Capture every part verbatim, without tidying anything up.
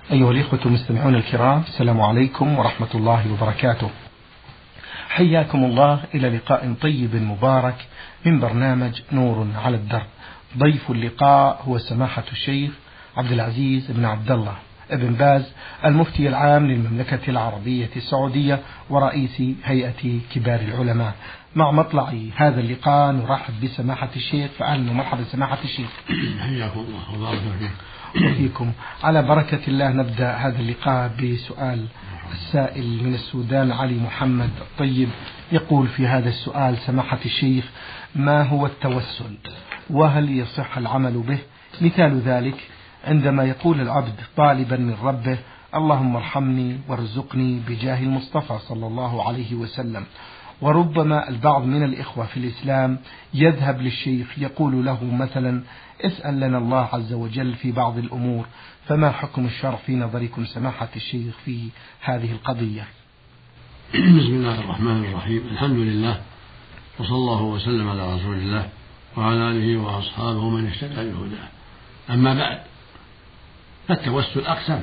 أيها الإخوة المستمعون الكرام، السلام عليكم ورحمة الله وبركاته. حياكم الله إلى لقاء طيب مبارك من برنامج نور على الدرب. ضيف اللقاء هو سماحة الشيخ عبد العزيز بن عبد الله ابن باز، المفتي العام للمملكة العربية السعودية ورئيس هيئة كبار العلماء. مع مطلع هذا اللقاء نرحب بسماحة الشيخ، فأهلا ومرحبا سماحة الشيخ. حياكم الله وبارك فيكم. وفيكم. على بركة الله نبدأ هذا اللقاء بسؤال السائل من السودان علي محمد الطيب، يقول في هذا السؤال: سماحة الشيخ، ما هو التوسل وهل يصح العمل به؟ مثال ذلك عندما يقول العبد طالبا من ربه: اللهم ارحمني وارزقني بجاه المصطفى صلى الله عليه وسلم. وربما البعض من الإخوة في الإسلام يذهب للشيخ يقول له مثلا: اسأل لنا الله عز وجل في بعض الأمور. فما حكم الشرع في نظركم سماحة الشيخ في هذه القضية؟ بسم الله الرحمن الرحيم، الحمد لله وصلى الله وسلم على رسول الله وعلى آله وأصحابه من اهتدى بهداه. أما بعد، فالتوسل أقسام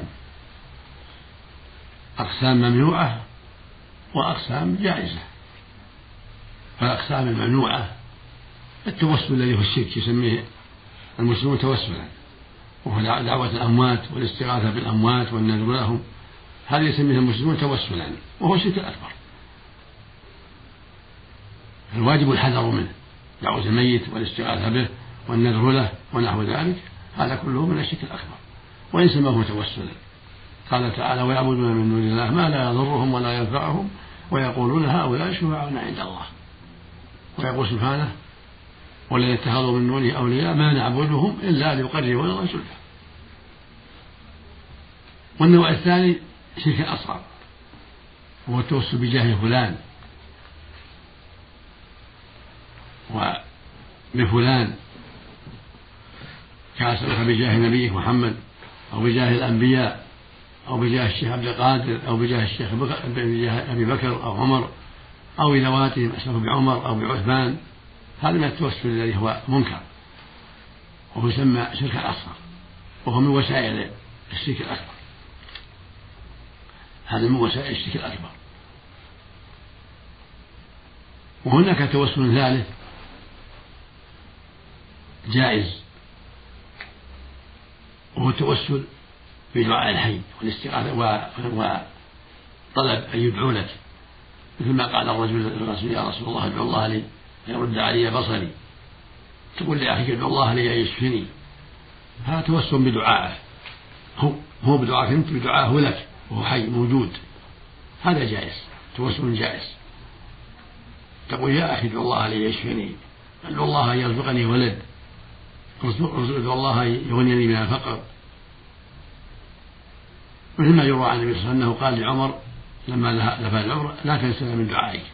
أقسام ممنوعة وأقسام جائزة. فالأقسام الممنوعة التوسل الذي هو الشرك، يسميه المسلمون توسلا، وهو دعوة الأموات والاستغاثة بالأموات والنذر لهم، هذا يسميه المسلمون توسلا وهو الشرك الأكبر. الواجب الحذر منه، دعوة الميت والاستغاثة به والنذر له ونحو ذلك، هذا كله من الشرك الأكبر وإن سماه توسلا. قال تعالى: ويعبدون من دون الله ما لا يضرهم ولا ينفعهم ويقولون هؤلاء شفعاؤنا عند الله. ويقول سبحانه: والذين اتخذوا من دونه أولياء ما نعبدهم إلا ليقربونا إلى الله زلفى. والنوع الثاني شرك الأصغر، وهو التوسل بجاه فلان وبفلان، كأسألك بجاه نبيك محمد، أو بجاه الأنبياء، أو بجاه الشيخ عبد القادر، أو بجاه الشيخ بجاه أبي بكر أو عمر، أو بذواتهم، أسألك بعمر أو بعثمان. هذا من التوسل الذي هو منكر وهو يسمى شرك الأصغر، وهو من وسائل الشرك الأكبر. هذا من وسائل الشرك الأكبر. وهناك توسل ثالث جائز، وهو التوسل بدعاء الحي والاستغاثة وطلب أن يدعو لك، مثل ما قال الرجل للرسول: يا رسول الله ادعو الله لي يرد علي بصري. تقول لأخيك ادعو الله لي يشفني. هذا توسل بدعائه، هو هو بدعائك أنت، بدعائه لك وهو حي موجود. هذا جائز، توسل جائز. تقول: يا أخي ادعو الله لي يشفني، ادعو الله يرزقني ولد، ادعو الله يغنيني من الفقر. مثل ما يروى عن النبي صلى الله عليه وسلم أنه قال لعمر لما لفى العمر: لا تنسنا من دعائك.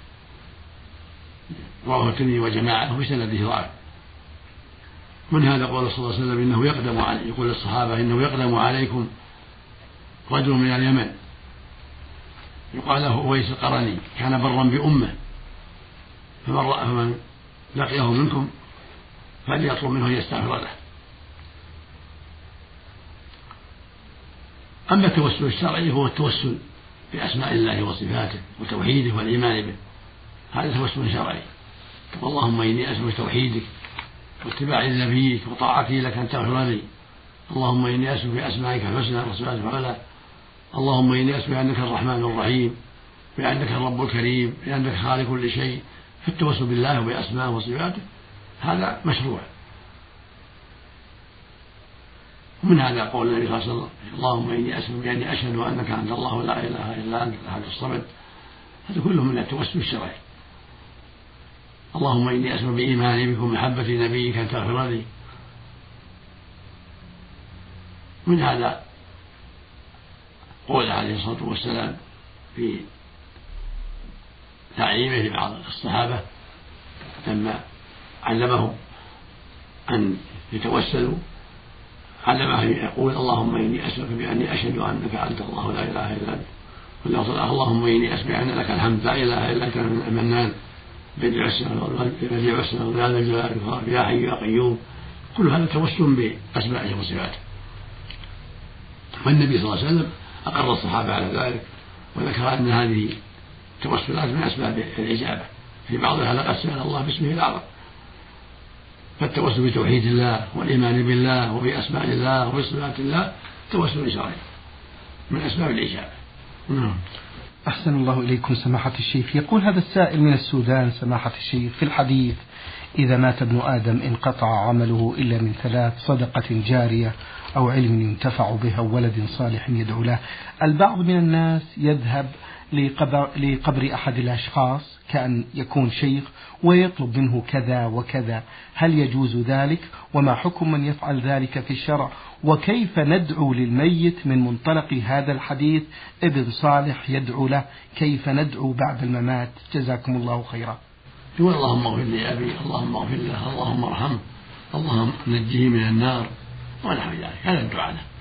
رواه الترمذي وجماعة وفي سنده ضعف. من هذا قول صلى الله عليه وسلم: إنه يقدم علي، يقول للصحابة: إنه يقدم عليكم رجل من اليمن يقال له أويس القرني، كان برا بأمه، فمن فمن لقيه منكم فليطلب منه أن يستغفر له. أما التوسل الشرعي هو التوسل بأسماء الله وصفاته وتوحيده والإيمان به، هذا توسل شرعي. اللهم إني أسألك توحيدك واتباع نبيك وطاعتي لك أن تغفر لي. اللهم إني أسألك بأسمائك الحسنى وصفاتك العلى. اللهم إني أسألك بأنك الرحمن الرحيم، بأنك الرب الكريم، بأنك خالق كل شيء. في التوسل بالله وبأسمائه وصفاته هذا مشروع. ومن هذا قول النبي صلى الله عليه وسلم: اللهم إني أسألك بأني أشهد أنك أنت الله لا إله إلا أنت الأحد الصمد. هذا كله من التوسل الشرعي. اللهم إني أسألك بإيماني بك ومحبة نبيك أن تغفر لي. من هذا قول عليه الصلاة والسلام في تعليمه لبعض الصحابة لما علمهم أن يتوسلوا، علمه يقول: اللهم إني أسألك بأني أشهد أنك أنت الله لا إله إلا أنت. اللهم إني أسألك أن لك الحمد لا إله إلا أنت المنان بديع السماوات يا ذا الجلال والإكرام يا حي يا قيوم. كل هذا توسل بأسمائه وصفاته. والنبي صلى الله عليه وسلم أقر الصحابة على ذلك، وذكر أن هذه التوسلات من أسباب الإجابة، في بعضها لقد سأل الله باسمه الأعظم. فالتوسل بتوحيد الله والإيمان بالله وبأسماء الله وبصفات الله توسل شرعي من أسباب الإجابة. نعم. أحسن الله إليكم سماحة الشيخ. يقول هذا السائل من السودان سماحة الشيخ: في الحديث إذا مات ابن آدم انقطع عمله إلا من ثلاث: صدقة جارية أو علم ينتفع به أو ولد صالح يدعو له. البعض من الناس يذهب لقبر, لقبر أحد الأشخاص كأن يكون شيخ ويطلب منه كذا وكذا، هل يجوز ذلك؟ وما حكم من يفعل ذلك في الشرع؟ وكيف ندعو للميت من منطلق هذا الحديث ابن صالح يدعو له؟ كيف ندعو بعد الممات؟ جزاكم الله خيرا. يقول اللهم اغفر لي أبي، اللهم اغفر له، اللهم ارحمه، اللهم نجيه من النار ونحو ذلك، هذا الدعاء له.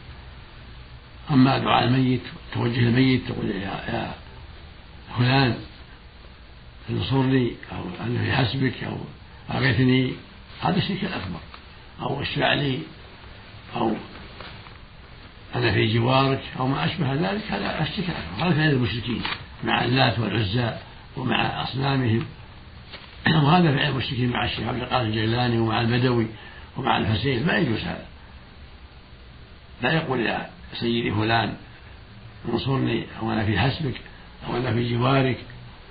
أما دعاء الميت توجه الميت تقول يا فلان انصرني أو أن في حسبك أو أغثني، هذا الشرك الأكبر، أو اشفع لي أو أنا في جوارك أو ما أشبه ذلك، هذا الشرك الأكبر. هذا فعل المشركين مع اللات والعزى ومع أصنامهم، وهذا فعل المشركين مع الشيخ عبد القادر الجيلاني ومع البدوي ومع الحسين، لا يجوز هذا. لا يقول يا سيدي فلان انصرني أو أنا في حسبك أو أنا في جوارك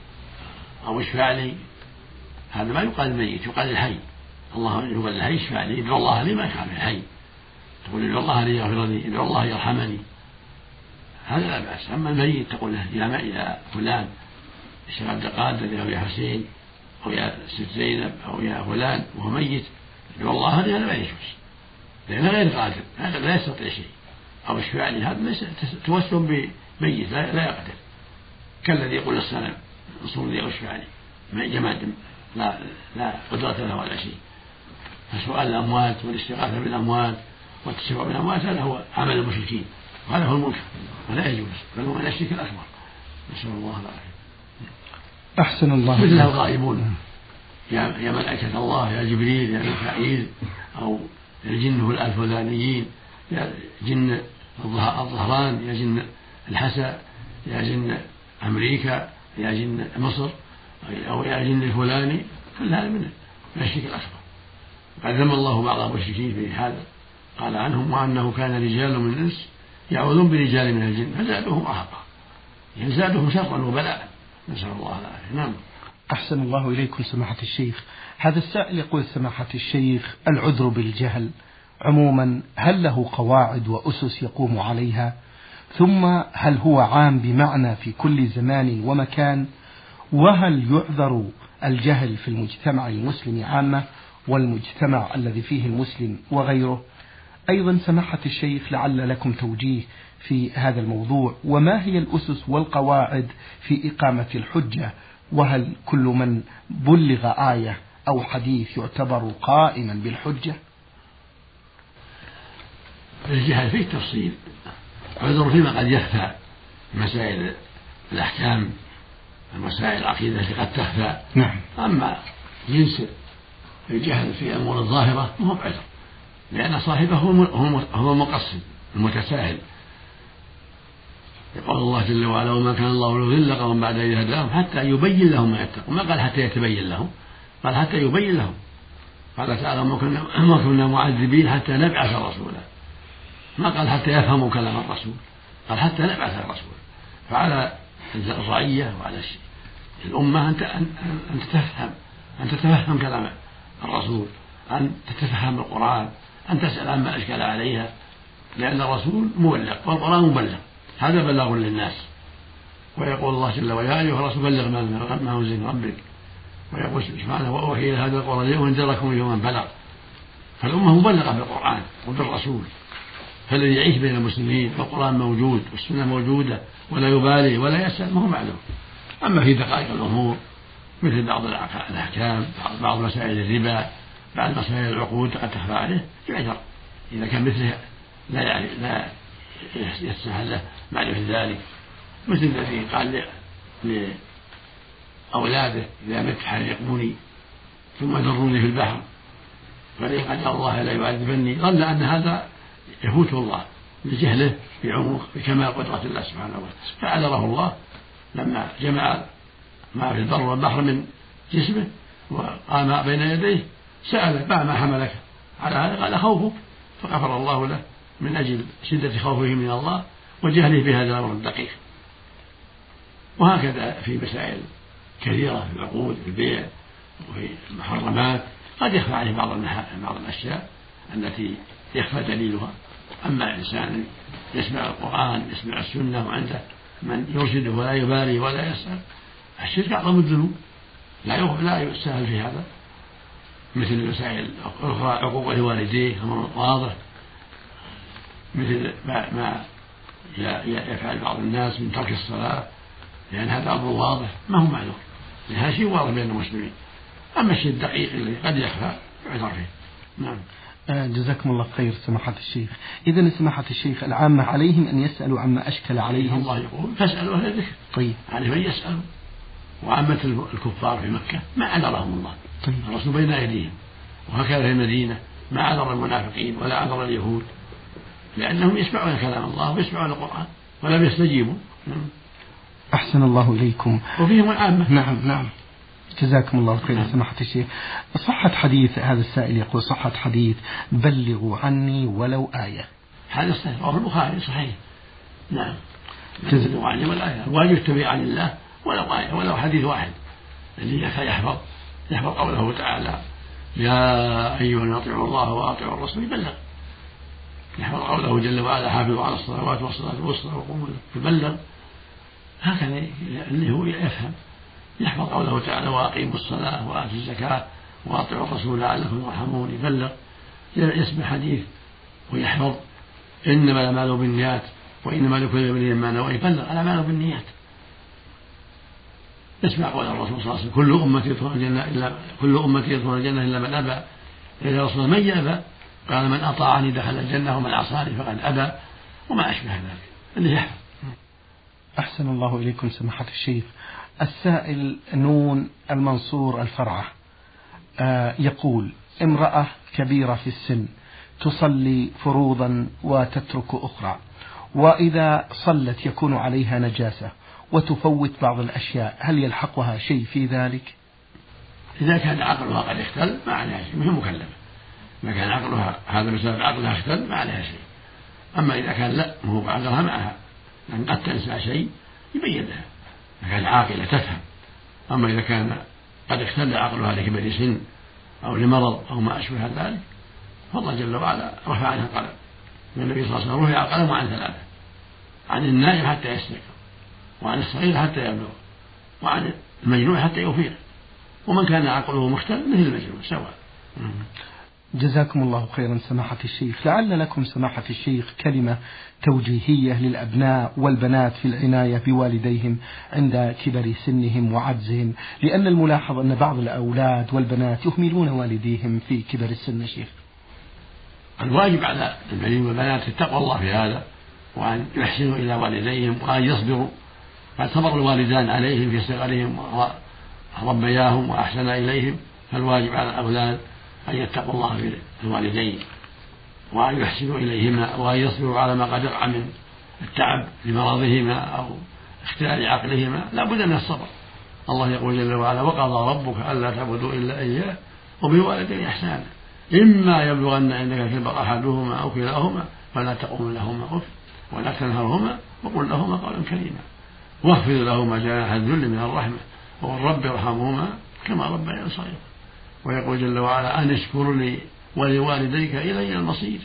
أو اشفع لي، هذا ما يقال الميت، يقال الحي. الله يقول الحي اشفع لي، ادعو الله لي، ما يقال الحي. تقول ادعو الله لي يغفرني، ادعو الله يرحمني، هذا لا بأس. أما الميت تقول له يا يا فلان الشيخ عبد القادر أو يا حسين أو يا ست زينب أو يا فلان وهو ميت ادعو الله لي، هذا لا يجوز، لأنه غير قادر، هذا لا يستطيع شيء. أو اشفع لي، هذا ليس توسل بميت، لا, لا يقدر، كالذي يقول للصنم انصرني أو اشفع لي، جماد لا لا قدرة له ولا شيء. فسؤال الأموات والاستغاثة بالأموات والتشفع بالأموات هذا هو عمل المشركين، وهذا هو المنكر ولا يجوز، بل هو من الشرك الأكبر، نسأل الله العافية. أحسن الله. مثل الغائبون، يا يا ملائكة الله، يا جبريل، يا ميكائيل، أو الجن الفلانيين، يا جن الظهران، يا جن الحسا، يا جن أمريكا، يا جن مصر، أو يا جن الفلاني، كل هذا من الشرك الأكبر. قد ذم الله بعض المشركين في هذا، قال عنهم وأنه كان رجال من الإنس يعوذون برجال من الجن فزادوهم رهقا، يعني زادوهم شرا وبلاء، نسأل الله العافية. نعم. أحسن الله إليكم سماحة الشيخ. هذا السائل يقول سماحة الشيخ: العذر بالجهل عموما هل له قواعد وأسس يقوم عليها؟ ثم هل هو عام بمعنى في كل زمان ومكان؟ وهل يعذر الجهل في المجتمع المسلم عامة والمجتمع الذي فيه المسلم وغيره؟ أيضا سماحة الشيخ لعل لكم توجيه في هذا الموضوع، وما هي الأسس والقواعد في إقامة الحجة؟ وهل كل من بلغ آية أو حديث يعتبر قائما بالحجة؟ الجهل فيه تفصيل، عذر فيما قد يخفى، مسائل الأحكام، المسائل العقيدة التي قد تخفى. نعم. أما جنس الجهل في الأمور الظاهرة ما هو بعذر، لأن صاحبه هو المقصد المتساهل. يقول الله جل وعلا: وما كان الله ليضل قوما بعد إذ هداهم حتى يبين لهم ما يتقون. ما قال حتى يتبين لهم، قال حتى يبين لهم. قال تعالى: ما كنا معذبين حتى نبعث رسولا. ما قال حتى يفهموا كلام الرسول، قال حتى نبعث الرسول. فعلى الرعية وعلى الأمة أن تتفهم أن تتفهم كلام الرسول، أن تتفهم القرآن، أن تسأل عما أشكل عليها، لأن الرسول مبلغ والقرآن مبلغ، هذا بلاغ للناس. ويقول الله جل وعلا: يا أيها الرسول بلغ ما أنزل من ربك. ويقول سبحانه: وأوحي إلى هذا القرآن لأنذركم به ومن بلغ. فالأمة مبلغة بالقرآن وبالرسول، فالذي يعيش بين المسلمين والقرآن موجود والسنة موجودة ولا يبالي ولا يسأل ما هو معلوم. أما في دقائق الأمور مثل بعض الأحكام، بعض مسائل الربا، بعض مسائل العقود قد تخفى عليه يعذر إذا كان مثله لا يعرف لا يسمح له معرفة ذلك، مثل الذي قال لأولاده: إذا مت حرقوني ثم ذروني في البحر فإن قدر الله لا يعذبني، ظن أن هذا يفوت الله لجهله بعمق بكمال قدرة الله سبحانه وتعالى، فعذره الله لما جمع ما في البر والبحر من جسمه وقام بين يديه سأله ما ما حملك على هذا؟ قال خوفك، فغفر الله له من أجل شدة خوفه من الله وجهله بهذا الأمر الدقيق. وهكذا في مسائل كثيرة في العقود في البيع وفي المحرمات قد يخفى عليه بعض بعض الأشياء التي يخفى دليلها. أما إنسان يسمع القرآن يسمع السنة وعنده من يرشده ولا يبالي ولا يسأل، الشرك أعظم الذنوب لا لا يسهل في هذا، مثل مسائل أخرى عقوق الوالدين أمر واضح، مثل ما, ما يفعل بعض الناس من ترك الصلاة لأن هذا أمر واضح ما هو معلوم، لهذا شيء واضح بين المسلمين. أما الشيء الدقيق الذي قد يخفى يعذر فيه. نعم. جزاكم الله خير سماحة الشيخ. إذن سماحة الشيخ العامة عليهم أن يسألوا عما أشكل عليهم. الله يقول فاسألوا أهل الذكر. طيب. عليه من يسألوا، وعامة الكفار في مكة ما عذرهم الله. طيب. الرسول بين أيديهم، وهكذا في المدينة ما عذر المنافقين ولا عذر اليهود، لأنهم يسمعون كلام الله ويسمعون القرآن ولم يستجيبوا. أحسن الله إليكم. وفيهم العامة. نعم نعم. جزاكم الله خيرا سماحة الشيخ. صحة حديث هذا السائل يقول صحة حديث بلغوا عني ولو آية. هذا صحيح رواه البخاري صحيح. نعم. بلغوا عني ولو آية، واجب التبليغ عن الله ولو آية ولو حديث واحد اللي يحفظ يحفظ قوله تعالى يا أيها الذين أطيعوا الله وأطيعوا الرسول يبلغ، يحفظ قوله جل وعلا حافظوا على الصلوات والصلاة الوسطى وقوموا يبلغ، هكذا اللي هو يفهم يحفظ قوله تعالى وأقيموا الصلاة وآتوا الزكاة وأطيعوا الرسول لعلكم ترحمون يبلغ، يسمع حديث ويحفظ إنما الأعمال بالنيات وإنما لكل امرئ ما نوى يبلغ الأعمال بالنيات، يسمع قول الرسول صلى الله عليه وسلم كل أمتي يدخلون الجنة إلا كل أمتي يدخلون الجنة إلا من أبى، إذا رسول من يأبى قال من أطاعني دخل الجنة ومن عصاني فقد أبى، وما أشبه ذلك اللي يحفظ. أحسن الله إليكم سماحة الشيخ. السائل نون المنصور الفرعة آه يقول امرأة كبيرة في السن تصلي فروضا وتترك أخرى، وإذا صلت يكون عليها نجاسة وتفوت بعض الأشياء، هل يلحقها شيء في ذلك؟ إذا كان عقلها قد اختل ما عليها شيء، ما هي مكلفة. إذا كان عقلها هذا بسبب عقلها اختل ما عليها شيء. أما إذا كان لا ما هو بعقلها معها لأن قد تنسى شيء يبين لها إذا كانت عاقلة تفهم. أما إذا كان قد اختل عقلها لكبر سن أو لمرض أو ما أشبه ذلك فالله جل وعلا رفع عنها القلم، والنبي صلى الله عليه وسلم رفع القلم عن ثلاثة: عن النائم حتى يستيقظ، وعن الصغير حتى يبلغ، وعن المجنون حتى يفيق، ومن كان عقله مختل مثل المجنون سواء. جزاكم الله خيرا سماحة الشيخ. لعل لكم سماحة الشيخ كلمة توجيهية للأبناء والبنات في العناية بوالديهم عند كبر سنهم وعجزهم، لأن الملاحظ أن بعض الأولاد والبنات يهملون والديهم في كبر السن. شيخ الواجب على البنين والبنات التقوى الله في هذا، وأن يحسنوا إلى والديهم وأن يصبروا، قد صبر الوالدان عليهم في صغرهم وربياهم وأحسن إليهم، فالواجب على الأولاد أن يتقوا الله في الوالدين وأن يحسنوا إليهما وأن يصبروا على ما قد وقع من التعب لمرضهما أو اختلال عقلهما، لا بد من الصبر. الله يقول جل وعلا وقضى ربك ألا تعبدوا إلا إياه وبالوالدين إحسانا إما يبلغن عندك الكبر أحدهما أو كلاهما فلا تقل لهما أف ولا تنهرهما وقل لهما قولا كريما واخفض لهما جناح الذل من الرحمة وقل رب ارحمهما كما ربياني صغيرا. ويقول جل وعلا أن اشكر لي ولوالديك إلي المصير.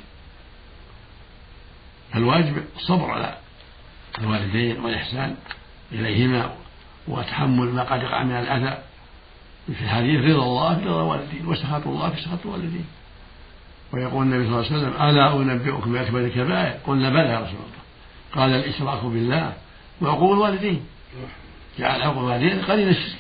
الواجب الصبر على الوالدين والإحسان إليهما وتحمل ما قد يقع من الأذى، في الحديث رضا الله في رضا الوالدين وسخط الله في سخط الوالدين. ويقول النبي صلى الله عليه وسلم ألا أنبئكم بأكبر الكبائر؟ قلنا بلى يا رسول الله، قال الإشراك بالله وعقوق الوالدين، جعل عقوق الوالدين قرين الشرك.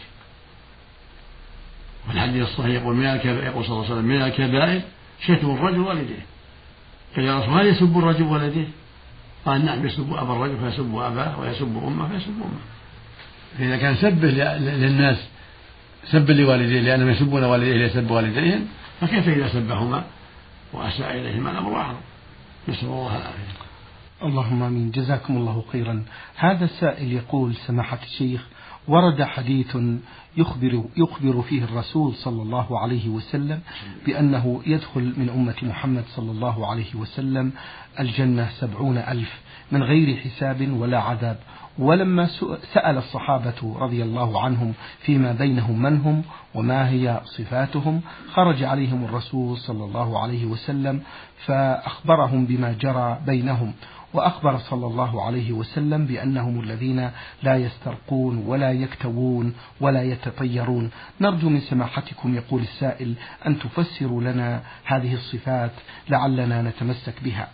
والحديث الصحيح يقول من الكبائر، يقول صلى الله عليه وسلم من الكبائر شتم الرجل والديه. قال يا رسول هل يسب الرجل والديه؟ قال نعم يسب أبا الرجل فيسب أباه ويسب أمه فيسب أمه. فإذا كان سبه للناس سب لوالديه لأنهم يسبون والديه ليسب والديهم، فكيف إذا سبهما وأساء إليهما الأمر أعظم. نسأل الله العافية. اللهم آمين. جزاكم الله خيرا. هذا السائل يقول: سماحة الشيخ، ورد حديث يخبر, يخبر فيه الرسول صلى الله عليه وسلم بأنه يدخل من أمة محمد صلى الله عليه وسلم الجنة سبعون ألف من غير حساب ولا عذاب. ولما سأل الصحابة رضي الله عنهم فيما بينهم من هم وما هي صفاتهم، خرج عليهم الرسول صلى الله عليه وسلم فأخبرهم بما جرى بينهم، وأخبر صلى الله عليه وسلم بأنهم الذين لا يسترقون ولا يكتوون ولا يتطيرون. نرجو من سماحتكم، يقول السائل، أن تفسروا لنا هذه الصفات لعلنا نتمسك بها.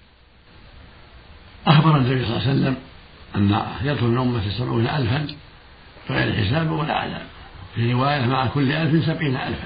أخبر النبي صلى الله عليه وسلم أن يدخل من أمة سبعون ألفا فغير حساب ولا عذاب، في رواية مع كل ألف سبعين ألفا.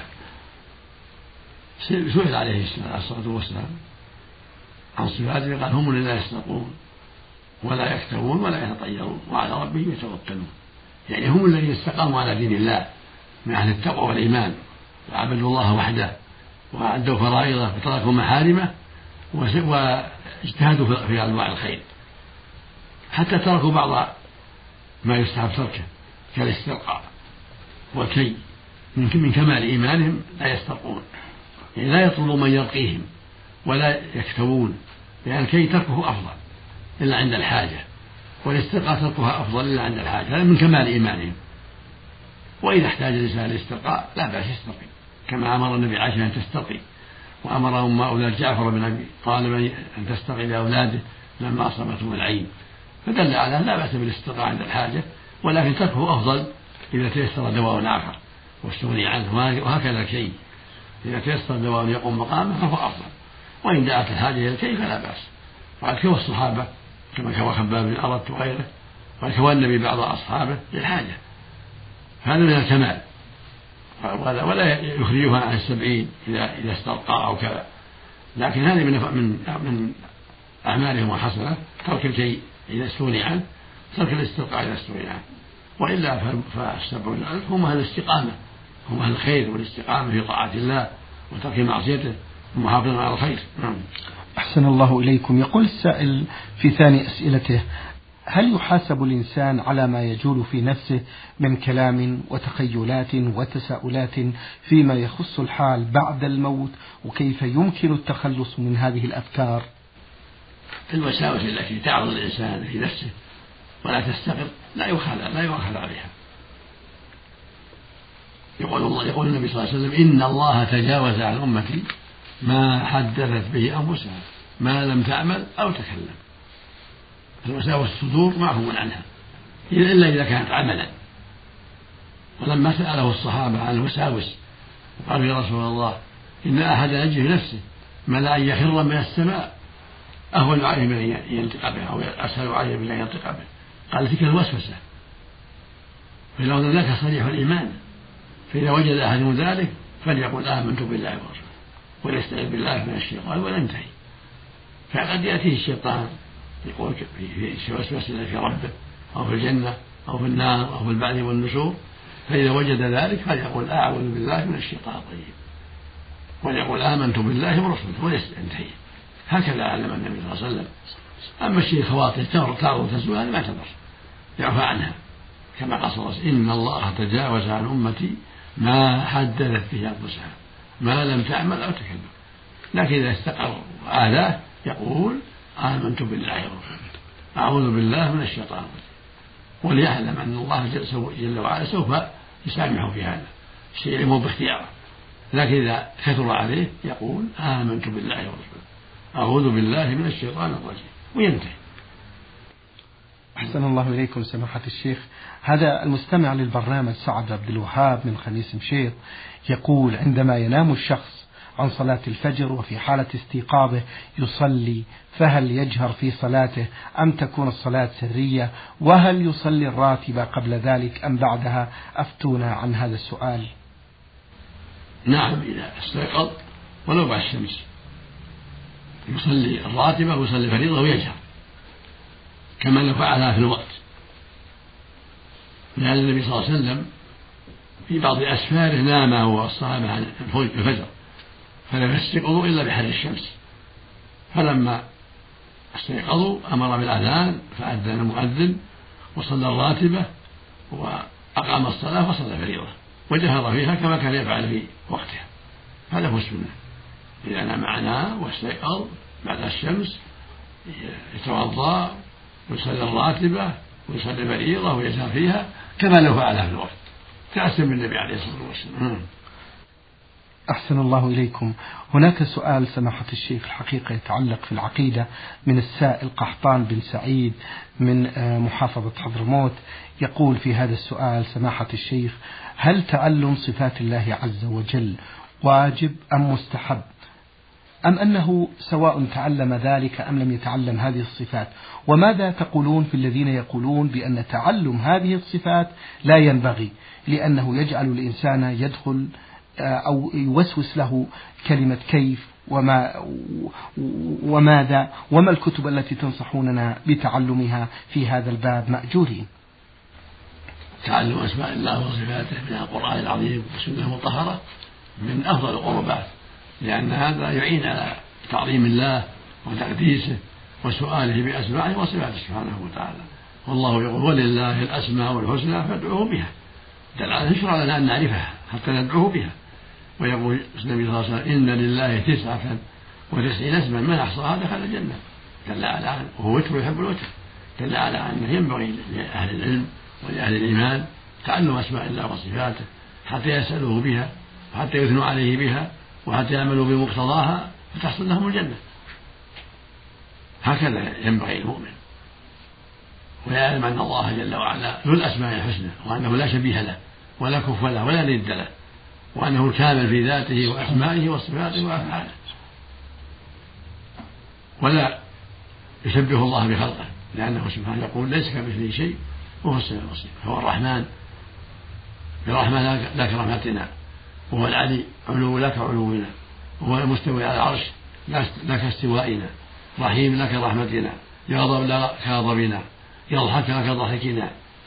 سئل عليه الصلاة والسلام عن صفاته قال: هم الذين لا يسترقون ولا يكتوون ولا يتطيرون وعلى ربهم يتوكلون، يعني هم الذين استقاموا على دين الله من أهل التقوى والإيمان، وعبدوا الله وحده وأدوا فرائضه وتركوا محارمه واجتهدوا في أنواع الخير، حتى تركوا بعض ما يستحب تركه كالاسترقاء والكي. من كمال إيمانهم لا يسترقون، يعني لا يطلبوا من يرقيهم ولا يكتوون، لأن الكي تركه أفضل إلا عند الحاجة، والاسترقاء تركها أفضل إلا عند الحاجة، هذا من كمال إيمانهم. وإذا احتاج الإنسان للاسترقاء لا بأس يسترقي، كما أمر النبي عائشة أن تسترقي، وأمر أم أولاد جعفر بن أبي طالب أن تسترقي لأولاده لما أصابتهم العين، فدل على لا بأس بالاسترقاء عند الحاجة، ولكن تركه أفضل إذا تيسر دواء آخر واستغني عنه، وهكذا الكي إذا تيسر دواء يقوم مقامه فهو أفضل، وإن دعت الحاجة إلى الكي فلا بأس. وقد كوى الصحابة كما كوى خباب بن أرد وغيره، وقد كوى النبي بعض أصحابه للحاجة، هذا من الكمال، ولا يخرجها عن السبعين إذا إذا استرقى أو كذا، لكن هذه من من من أعمالهم وحسنة، ترك الكي إذا استغني عنه، ترك الاسترقاء إذا استغني عنه، وإلا فالسبعون ألف هم أهل الاستقامة، هم أهل الخير والاستقامة في طاعة الله وترك معصيته ومحافظة على الخير. نعم. أحسن الله إليكم. يقول السائل في ثاني أسئلته: هل يحاسب الإنسان على ما يجول في نفسه من كلام وتخيلات وتساؤلات فيما يخص الحال بعد الموت، وكيف يمكن التخلص من هذه الأفكار؟ الوساوس التي تعرض الإنسان في نفسه ولا تستقر لا يؤخذ لا يؤخذ عليها. يقول الله يقول النبي صلى الله عليه وسلم: إن الله تجاوز عن أمتي ما حدثت به أنفسها ما لم تعمل أو تكلم. الوساوس الصدور معفو عنها إلا إذا كانت عملا. ولما سأله الصحابة عن الوساوس قالوا: يا رسول الله، إن أحدا يجد نفسه ما لا أن يخر من السماء أهون عليه من أن ينطق به، أو أسهل عليه من أن ينطق به. قال: تلك الوسوسة، فلو ذاك صريح الإيمان، فإذا وجد أحدهم ذلك فليقل: آمنت بالله ورسوله، وليستعذ بالله من الشيطان وننتهي. فقد يأتيه الشيطان يقول في وسوسة في ربه أو في الجنة أو في النار أو في البعث والنشور، فإذا وجد ذلك فليقول: أعوذ بالله من الشيطان الرجيم، وليقول: آمنت بالله ورسوله، وليستنتهي. هكذا علم النبي صلى الله عليه وسلم. أما الشيء خواطر تعرض تزول هذا ما تضر، يعفى عنها، كما قال صلى الله عليه وسلم: إن الله تجاوز عن أمتي ما حدثت به أنفسها ما لم تعمل أو تكلم. لكن إذا استقر آلاه يقول: آمنت بالله ورسوله، أعوذ بالله من الشيطان الرجيم، وليعلم أن الله جل وعلا سوف يسامحه في هذا الشيء مو باختياره. لكن إذا كثر عليه يقول: آمنت بالله ورسوله، أعوذ بالله من الشيطان الرجيم، وينتهي. أحسن الله إليكم سماحة الشيخ. هذا المستمع للبرنامج سعد عبد الوهاب من خميس مشيط يقول: عندما ينام الشخص عن صلاة الفجر وفي حالة استيقاظه يصلي، فهل يجهر في صلاته أم تكون الصلاة سرية؟ وهل يصلي الراتبة قبل ذلك أم بعدها؟ أفتونا عن هذا السؤال. نعم، إذا استيقظ ولو بعد الشمس يصلي الراتبة ويصلي الفريضة ويجهر كما لو فعلها في الوقت، لأن النبي صلى الله عليه وسلم في بعض أسفاره نام هو والصحابة عن الفجر فلم يستيقظوا إلا بحر الشمس، فلما استيقظوا أمر بالأذان فأذن المؤذن وصلى الراتبة وأقام الصلاة وصلى الفريضة وجهر فيها كما كان يفعل في وقتها. هذا هو السنة. إذا نام معنا واستيقظ بعد الشمس يتوضأ ويصلي الراتبة ويصلي الفريضة ويجهر فيها كما لو فعلها في الوقت تأسم بالنبي عليه الصلاة والسلام. أحسن الله إليكم. هناك سؤال سماحة الشيخ الحقيقة يتعلق في العقيدة من السائل قحطان بن سعيد من محافظة حضرموت. يقول في هذا السؤال سماحة الشيخ: هل تعلم صفات الله عز وجل واجب أم مستحب، أم أنه سواء تعلم ذلك أم لم يتعلم هذه الصفات؟ وماذا تقولون في الذين يقولون بأن تعلم هذه الصفات لا ينبغي لأنه يجعل الإنسان يدخل أو يوسوس له كلمة كيف وما وماذا وما الكتب التي تنصحوننا بتعلمها في هذا الباب مأجورين؟ تعلم أسماء الله وصفاته من القرآن العظيم والسنة المطهرة من أفضل القربات، لأن هذا يعين على تعظيم الله وتقديسه وسؤاله بأسمائه وصفاته سبحانه وتعالى. والله يقول: ولله الأسماء الحسنى فادعوه بها. دل يشرع لنا أن نعرفها حتى ندعوه بها. ويقول النبي صلى الله عليه وسلم: إن لله تسعة وتسعين اسما من أحصاها دخل الجنة. دل على أن وهو وتر يحب الوتر، دل على أنه ينبغي لأهل العلم ولأهل الإيمان تعلم أسماء الله وصفاته حتى يسألوه بها وحتى يثنوا عليه بها وحتى يعملوا بمقتضاها فتحصل لهم الجنة. هكذا ينبغي المؤمن، ويعلم أن الله جل وعلا ذو الأسماء الحسنى وأنه لا شبيه له ولا كفو له ولا ند له، وأنه الكامل في ذاته وأسمائه وصفاته وأفعاله، ولا يشبه الله بخلقه، لأنه سبحانه يقول: ليس كمثله شيء وهو السميع البصير. هو الرحمن برحمة لا كرحمتنا، وهو العلي علو لا كعلونا، وهو المستوي على العرش لا كاستوائنا، رحيم لا كرحمتنا، يغضب لا كغضبنا، يضحك لا كضحكنا،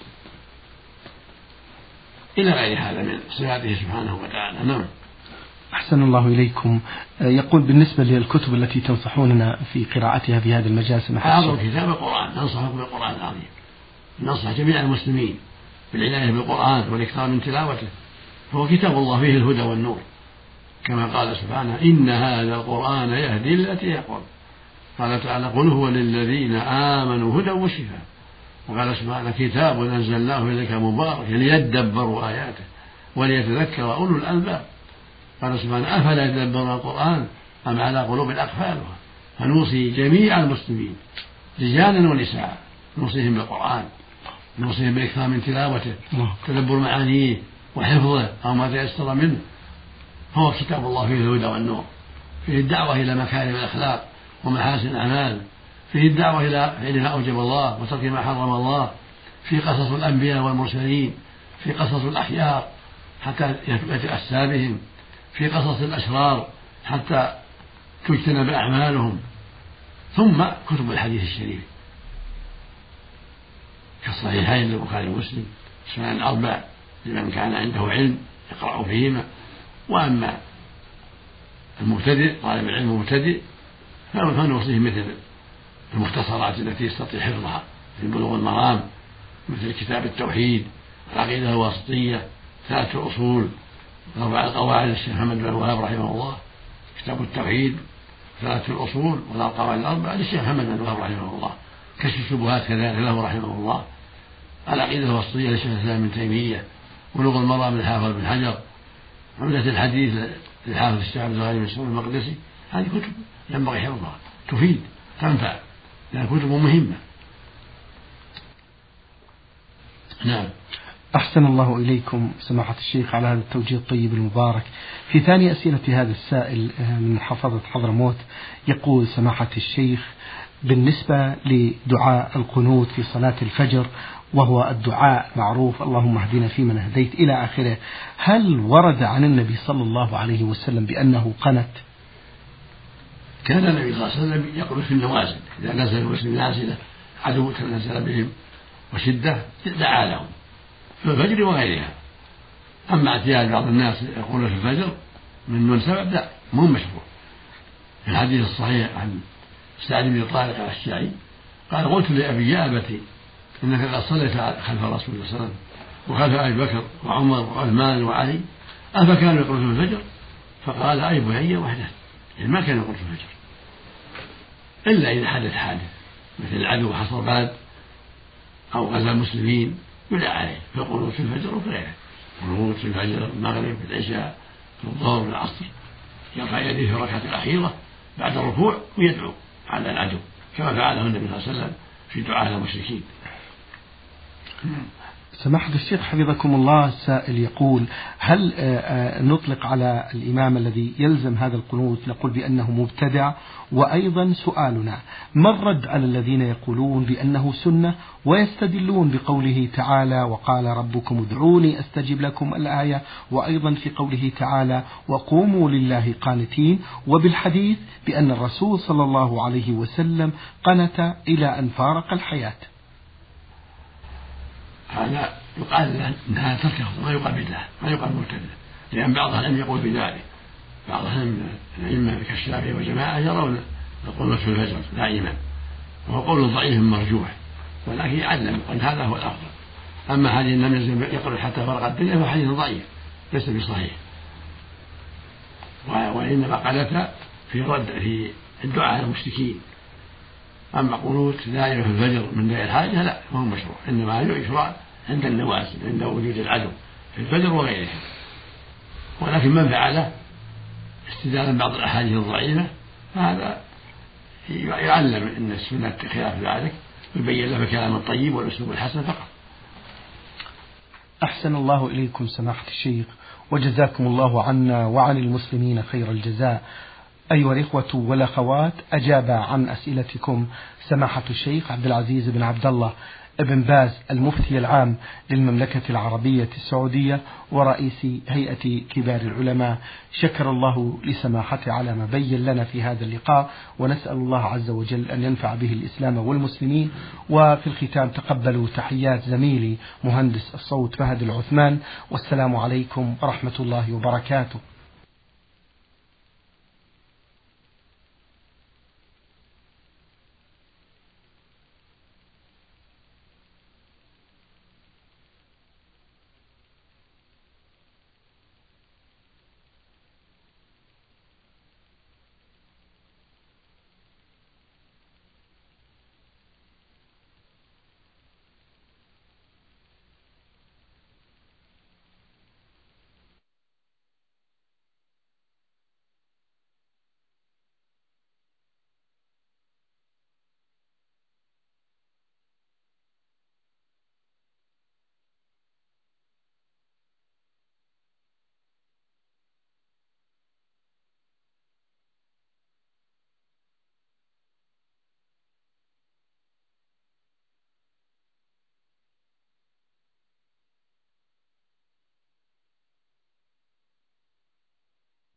إلى غير هذا من صفاته سبحانه وتعالى. نعم. أحسن الله إليكم. يقول: بالنسبة للكتب التي تنصحوننا في قراءتها في هذا المجال سماحة الشيخ. أعظم كتاب القرآن، ننصحكم بالقرآن العظيم، ننصح جميع المسلمين بالعناية بالقرآن والإكثار من تلاوته، فهو كتاب الله فيه الهدى والنور، كما قال سبحانه: إن هذا القرآن يهدي للتي هي أقوم. قال تعالى: قل هو للذين آمنوا هدى وشفاء. وقال سبحانه: كتاب أنزلناه إليك مبارك ليدبروا آياته وليتذكر أولو الألباب. قال سبحانه: أفلا يتدبرون القرآن أم على قلوب أقفالها. فنوصي جميع المسلمين رجالا ونساء، نوصيهم بالقرآن، نوصيهم بالإكثار من تلاوته، تدبر معانيه وحفظه أو ما تيسر منه. هو كتاب الله فيه الهدى والنور، فيه الدعوة إلى مكارم الأخلاق ومحاسن الأعمال، فيه الدعوة إلى فعل ما أوجب الله وترك ما حرم الله، في قصص الأنبياء والمرسلين، في قصص الأخيار حتى يتأسى بهم، في قصص الأشرار حتى تجتنب أعمالهم، ثم كتب الحديث الشريف كالصحيحين للبخاري ومسلم، السنن الأربع لمن كان عنده علم يقرأ فيهما. وأما المبتدئ طالب العلم المبتدئ فنوصيه مثل المختصرات التي يستطيع حفظها في بلوغ المرام، مثل كتاب التوحيد، العقيدة الواسطية، ثلاثة الأصول، أربع القواعد للشيخ محمد بن الوهاب رحمه الله، كتاب التوحيد، ثلاثة الأصول والقواعد الأربعة للشيخ محمد بن الوهاب رحمه الله، كشف الشبهات كذلك له رحمه الله، العقيدة الواسطية للشيخ الإسلام ابن تيمية، بلوغ المرام للحافظ بن حجر، عمدة الحديث للحافظ الشيخ عبد الغني بن سليمان المقدسي. هذه كتب ينبغي حفظها، تفيد تنفع، لأنها كتب مهمة. نعم. أحسن الله إليكم سماحة الشيخ على هذا التوجيه الطيب المبارك. في ثاني أسئلة هذا السائل من محافظة حضرموت يقول سماحة الشيخ: بالنسبة لدعاء القنوت في صلاة الفجر، وهو الدعاء معروف اللهم اهدنا فيمن هديت إلى آخره، هل ورد عن النبي صلى الله عليه وسلم بأنه قنت؟ كان النبي صلى الله عليه وسلم يقول في النوازل، إذا نزل المسلم نازلة عدو نزل بهم وشدة دعا لهم في الفجر وغيرها. أما اعتياد بعض الناس يقول في الفجر من دون سبب لا، مو مشروع. في الحديث الصحيح عن سعد بن طارق الأشجعي قال قلت لأبي يا أبتي إنك قد صليت خلف رسول الله صلى الله عليه وسلم وخلف أبي بكر وعمر وعثمان وعلي أفكانوا يقولون في الفجر؟ فقال أي بني وحده، يعني ما كانوا يقولون في الفجر إلا إذا حدث حادث مثل العدو حصر بلد أو غزا المسلمين يدعى عليه في القنوت في الفجر وفي غيره، القنوت في الفجر المغرب في العشاء في الظهر في العصر يرفع يديه في الركعة الأخيرة بعد الركوع ويدعو على العدو كما فعله النبي صلى الله عليه وسلم في دعاء المشركين. سماحة الشيخ حفظكم الله، السائل يقول هل نطلق على الإمام الذي يلزم هذا القنوت نقول بأنه مبتدع؟ وأيضا سؤالنا ما الرد على الذين يقولون بأنه سنة ويستدلون بقوله تعالى وقال ربكم ادعوني أستجب لكم الآية، وأيضا في قوله تعالى وقوموا لله قانتين، وبالحديث بأن الرسول صلى الله عليه وسلم قنت إلى أن فارق الحياة؟ هذا يقال له انها تركه ما يقال بدعه ما يقال مرتده، لان بعض العلم يقول بذلك، بعض الائمه كالشافعي وجماعه يرون القنوت في الفجر دائما، وهو قول ضعيف مرجوح، ولكن يعلم ان هذا هو الافضل. اما حديث لم يلزم يقول حتى فرق الدنيا فهو حديث ضعيف ليس بصحيح، وانما قالت في رد في الدعاء على المشركين. أما قنوت دائما في الفجر من داعي الحاجة لا، ما هو مشروع، إنما يشرع عند النوازل عند وجود العدو في الفجر وغيره. ولكن من فعله استدلالا بعض الأحاديث الضعيفة فهذا يعلم أن السنة خلاف ذلك، يبين له الكلام الطيب والأسلوب الحسن فقط. أحسن الله إليكم سماحة الشيخ، وجزاكم الله عنا وعن المسلمين خير الجزاء. أيها الإخوة والأخوات، أجاب عن أسئلتكم سماحة الشيخ عبد العزيز بن عبد الله ابن باز المفتي العام للمملكة العربية السعودية ورئيس هيئة كبار العلماء. شكر الله لسماحته على ما بين لنا في هذا اللقاء، ونسأل الله عز وجل أن ينفع به الإسلام والمسلمين. وفي الختام تقبلوا تحيات زميلي مهندس الصوت فهد العثمان، والسلام عليكم ورحمة الله وبركاته.